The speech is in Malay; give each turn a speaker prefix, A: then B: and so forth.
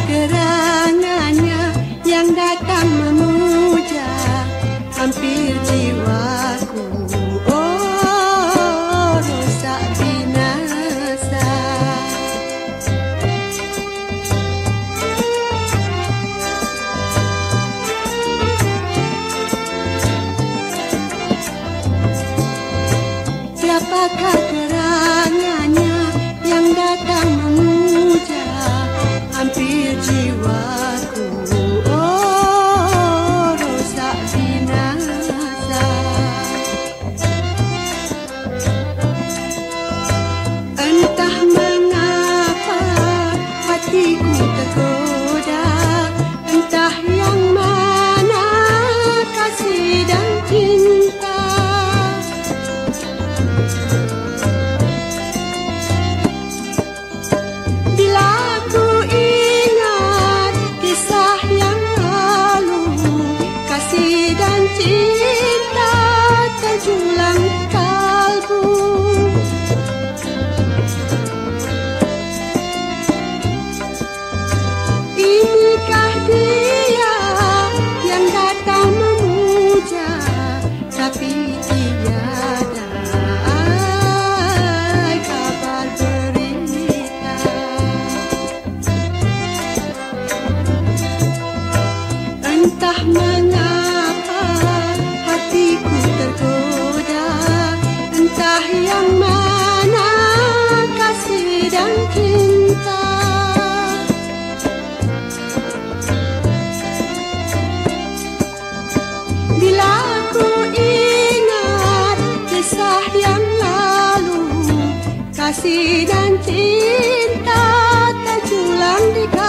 A: gerangannya yang datang memuja hampir jiwaku. Oh, rusak binasa. Siapakah gerangannya yang datang memuja hampir jiwaku? Oh, rusak binasa. Entah mengapa hatiku tergoda, entah yang mana kasih dan cinta. Bila ku ingat kisah yang lalu, kasih dan cinta terjulang kalbu. Inikah dia yang datang memuja, tapi tiada kabar berita. Entah mengapa hatiku tergoda, entah yang mana kasih dan cinta. Bila ku ingat kisah yang lalu, kasih dan cinta terjulang di